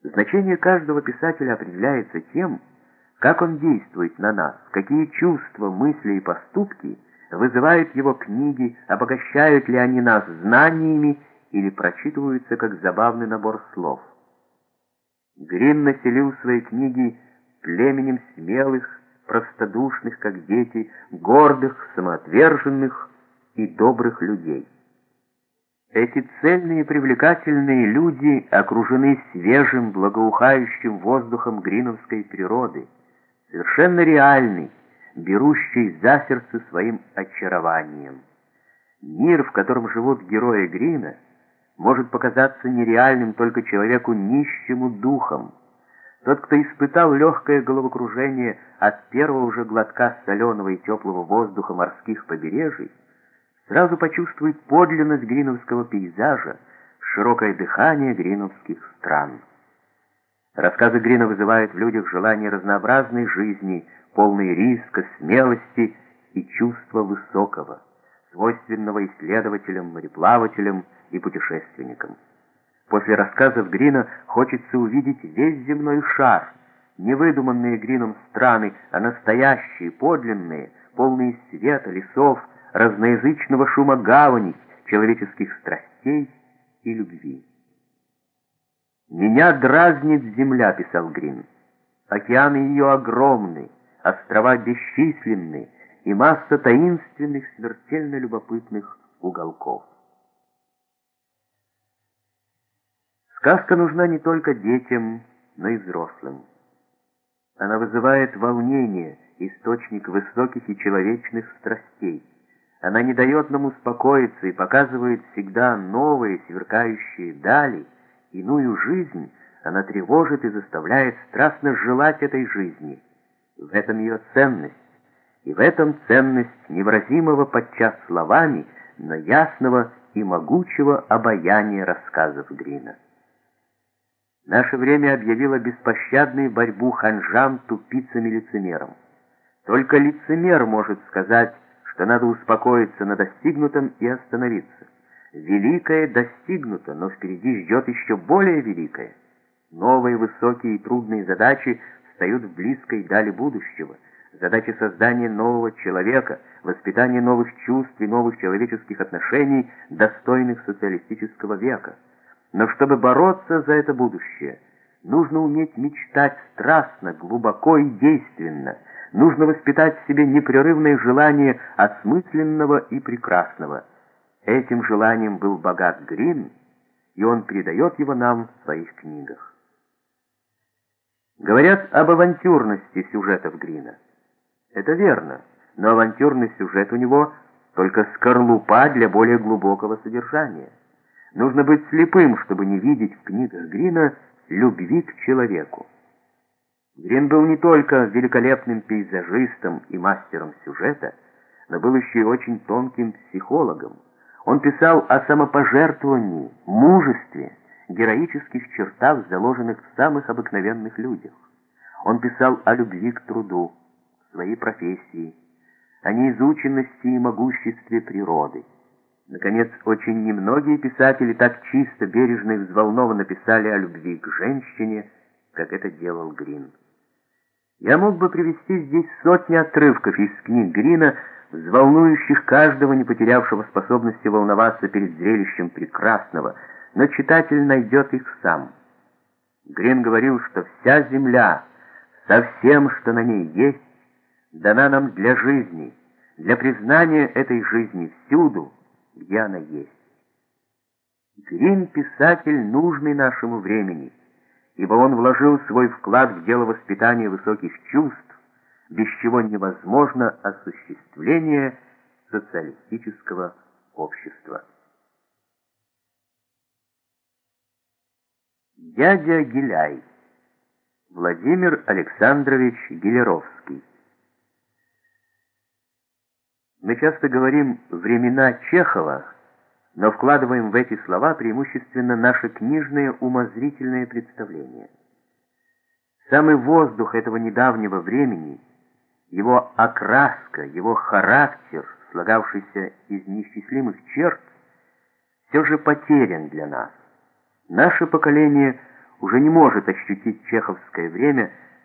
Значение каждого писателя определяется тем, как он действует на нас, какие чувства, мысли и поступки вызывают его книги, обогащают ли они нас знаниями или прочитываются как забавный набор слов. Грин населил свои книги племенем смелых, простодушных, как дети, гордых, самоотверженных и добрых людей. Эти цельные и привлекательные люди окружены свежим, благоухающим воздухом гриновской природы, совершенно реальный, берущий за сердце своим очарованием. Мир, в котором живут герои Грина, может показаться нереальным только человеку нищему духом. Тот, кто испытал легкое головокружение от первого же глотка соленого и теплого воздуха морских побережий, сразу почувствует подлинность гриновского пейзажа, широкое дыхание гриновских стран. Рассказы Грина вызывают в людях желание разнообразной жизни, полной риска, смелости и чувства высокого, свойственного исследователям, мореплавателям и путешественникам. После рассказов Грина хочется увидеть весь земной шар, не выдуманные Грином страны, а настоящие, подлинные, полные света, лесов, разноязычного шума гаваней, человеческих страстей и любви. «Меня дразнит земля», — писал Грин. «Океаны ее огромны, острова бесчисленны и масса таинственных, смертельно любопытных уголков». Сказка нужна не только детям, но и взрослым. Она вызывает волнение, источник высоких и человечных страстей. Она не дает нам успокоиться и показывает всегда новые сверкающие дали, иную жизнь. Она тревожит и заставляет страстно желать этой жизни. В этом ее ценность, и в этом ценность невыразимого подчас словами, но ясного и могучего обаяния рассказов Грина. Наше время объявило беспощадную борьбу ханжам, тупицам и лицемерам. Только лицемер может сказать, что надо успокоиться на достигнутом и остановиться. Великое достигнуто, но впереди ждет еще более великое. Новые высокие и трудные задачи встают в близкой дали будущего. Задачи создания нового человека, воспитания новых чувств и новых человеческих отношений, достойных социалистического века. Но чтобы бороться за это будущее, нужно уметь мечтать страстно, глубоко и действенно. Нужно воспитать в себе непрерывное желание осмысленного и прекрасного. Этим желанием был богат Грин, и он передает его нам в своих книгах. Говорят об авантюрности сюжетов Грина. Это верно, но авантюрный сюжет у него только скорлупа для более глубокого содержания. Нужно быть слепым, чтобы не видеть в книгах Грина любви к человеку. Грин был не только великолепным пейзажистом и мастером сюжета, но был еще и очень тонким психологом. Он писал о самопожертвовании, мужестве, героических чертах, заложенных в самых обыкновенных людях. Он писал о любви к труду, своей профессии, о неизученности и могуществе природы. Наконец, очень немногие писатели так чисто, бережно и взволнованно писали о любви к женщине, как это делал Грин. Я мог бы привести здесь сотни отрывков из книг Грина, взволнующих каждого, не потерявшего способности волноваться перед зрелищем прекрасного, но читатель найдет их сам. Грин говорил, что вся земля, со всем, что на ней есть, дана нам для жизни, для признания этой жизни всюду, где она есть. Грин — писатель, нужный нашему времени, ибо он вложил свой вклад в дело воспитания высоких чувств, без чего невозможно осуществление социалистического общества. Дядя Гиляй. Владимир Александрович Гилеровский. Мы часто говорим «времена Чехова», но вкладываем в эти слова преимущественно наше книжное умозрительное представление. Самый воздух этого недавнего времени, его окраска, его характер, слагавшийся из неисчислимых черт, все же потерян для нас. Наше поколение уже не может ощутить чеховское время